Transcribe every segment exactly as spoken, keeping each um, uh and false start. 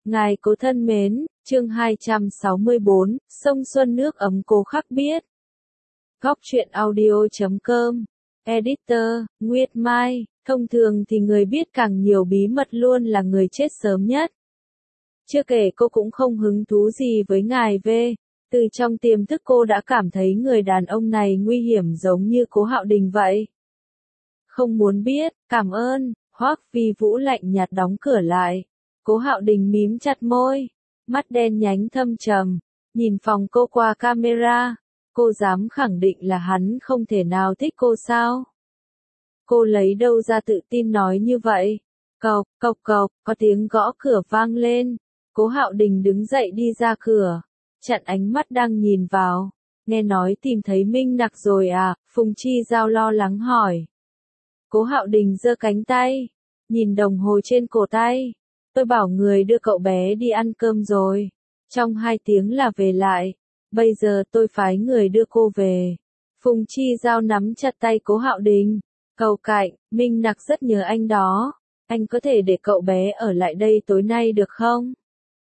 Ngài cố thân mến, chương hai trăm sáu mươi bốn, sông Xuân nước ấm cố khắc biết. Góc truyện audio chấm com, Editor, Nguyệt Mai, thông thường thì người biết càng nhiều bí mật luôn là người chết sớm nhất. Chưa kể cô cũng không hứng thú gì với ngài V. Từ trong tiềm thức cô đã cảm thấy người đàn ông này nguy hiểm giống như Cố Hạo Đình vậy. Không muốn biết, cảm ơn, Hoắc Vi Vũ lạnh nhạt đóng cửa lại. Cố Hạo Đình mím chặt môi, mắt đen nhánh thâm trầm, nhìn phòng cô qua camera. Cô dám khẳng định là hắn không thể nào thích cô sao? Cô lấy đâu ra tự tin nói như vậy? Cộc, cộc cộc, có tiếng gõ cửa vang lên. Cố Hạo Đình đứng dậy đi ra cửa, chặn ánh mắt đang nhìn vào. Nghe nói tìm thấy Minh Nặc rồi à? Phùng Chi Giao lo lắng hỏi. Cố Hạo Đình giơ cánh tay, nhìn đồng hồ trên cổ tay. Tôi bảo người đưa cậu bé đi ăn cơm rồi. Trong hai tiếng là về lại. Bây giờ tôi phái người đưa cô về. Phùng Chi Giao nắm chặt tay Cố Hạo Đình. Cầu cạnh, Minh Nặc rất nhớ anh đó. Anh có thể để cậu bé ở lại đây tối nay được không?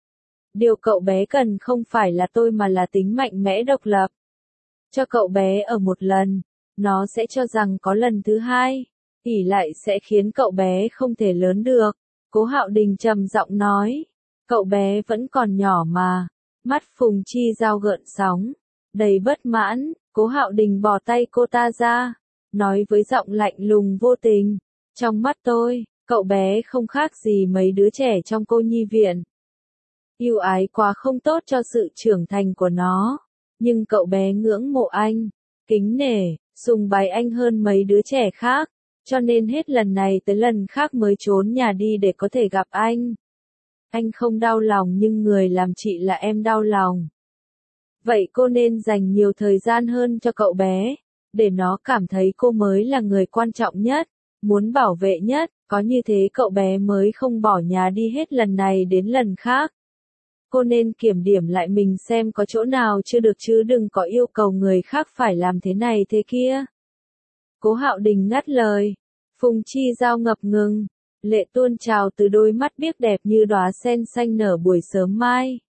Điều cậu bé cần không phải là tôi mà là tính mạnh mẽ độc lập. Cho cậu bé ở một lần, nó sẽ cho rằng có lần thứ hai, ỷ lại sẽ khiến cậu bé không thể lớn được. Cố Hạo Đình trầm giọng nói, cậu bé vẫn còn nhỏ mà. Mắt Phùng Chi Giao gợn sóng, đầy bất mãn. Cố Hạo Đình bỏ tay cô ta ra, nói với giọng lạnh lùng vô tình, trong mắt tôi, cậu bé không khác gì mấy đứa trẻ trong cô nhi viện. Yêu ái quá không tốt cho sự trưởng thành của nó, nhưng cậu bé ngưỡng mộ anh, kính nể, sùng bái anh hơn mấy đứa trẻ khác, cho nên hết lần này tới lần khác mới trốn nhà đi để có thể gặp anh. Anh không đau lòng nhưng người làm chị là em đau lòng. Vậy cô nên dành nhiều thời gian hơn cho cậu bé, để nó cảm thấy cô mới là người quan trọng nhất, muốn bảo vệ nhất, có như thế cậu bé mới không bỏ nhà đi hết lần này đến lần khác. Cô nên kiểm điểm lại mình xem có chỗ nào chưa được chứ đừng có yêu cầu người khác phải làm thế này thế kia. Cố Hạo Đình ngắt lời. Phùng Chi Giao ngập ngừng, lệ tuôn trào từ đôi mắt biếc đẹp như đóa sen xanh nở buổi sớm mai.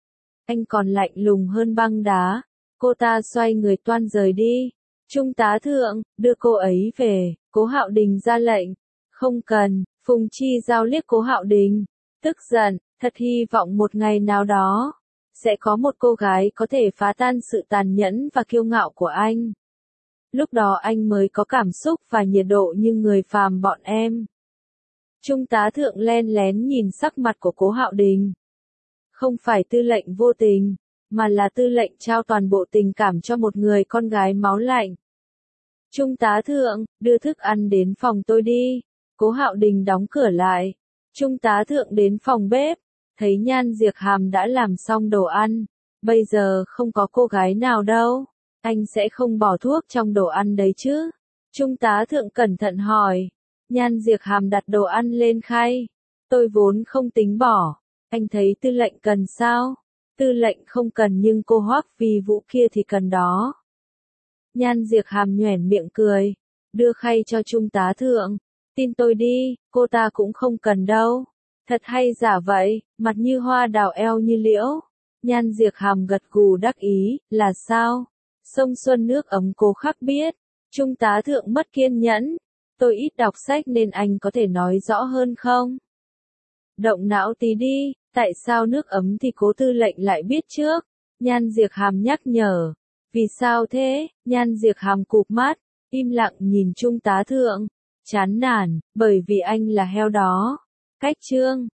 Anh còn lạnh lùng hơn băng đá. Cô ta xoay người toan rời đi. Trung tá thượng, đưa cô ấy về. Cố Hạo Đình ra lệnh. Không cần. Phùng Chi Giao liếc Cố Hạo Đình, tức giận. Thật hy vọng một ngày nào đó, sẽ có một cô gái có thể phá tan sự tàn nhẫn và kiêu ngạo của anh. Lúc đó anh mới có cảm xúc và nhiệt độ như người phàm bọn em. Trung tá thượng len lén nhìn sắc mặt của Cố Hạo Đình. Không phải tư lệnh vô tình, mà là tư lệnh trao toàn bộ tình cảm cho một người con gái máu lạnh. Trung tá thượng, đưa thức ăn đến phòng tôi đi. Cố Hạo Đình đóng cửa lại. Trung tá thượng đến phòng bếp, thấy Nhan Diệc Hàm đã làm xong đồ ăn. Bây giờ không có cô gái nào đâu. Anh sẽ không bỏ thuốc trong đồ ăn đấy chứ? Trung tá thượng cẩn thận hỏi. Nhan Diệc Hàm đặt đồ ăn lên khay. Tôi vốn không tính bỏ. Anh thấy tư lệnh cần sao? Tư lệnh không cần nhưng cô Hoắc Vi Vũ kia thì cần đó. Nhan Diệc Hàm nhoẻn miệng cười, đưa khay cho Trung tá thượng. Tin tôi đi, cô ta cũng không cần đâu. Thật hay giả vậy, mặt như hoa đào eo như liễu. Nhan Diệc Hàm gật gù đắc ý, là sao? Sông Xuân nước ấm Cố khắc biết. Trung tá thượng mất kiên nhẫn. Tôi ít đọc sách nên anh có thể nói rõ hơn không? Động não tí đi, tại sao nước ấm thì Cố tư lệnh lại biết trước? Nhan Diệc Hàm nhắc nhở. Vì sao thế? Nhan Diệc Hàm cụp mắt, im lặng nhìn Trung tá thượng. Chán nản, bởi vì anh là heo đó. Cách chương.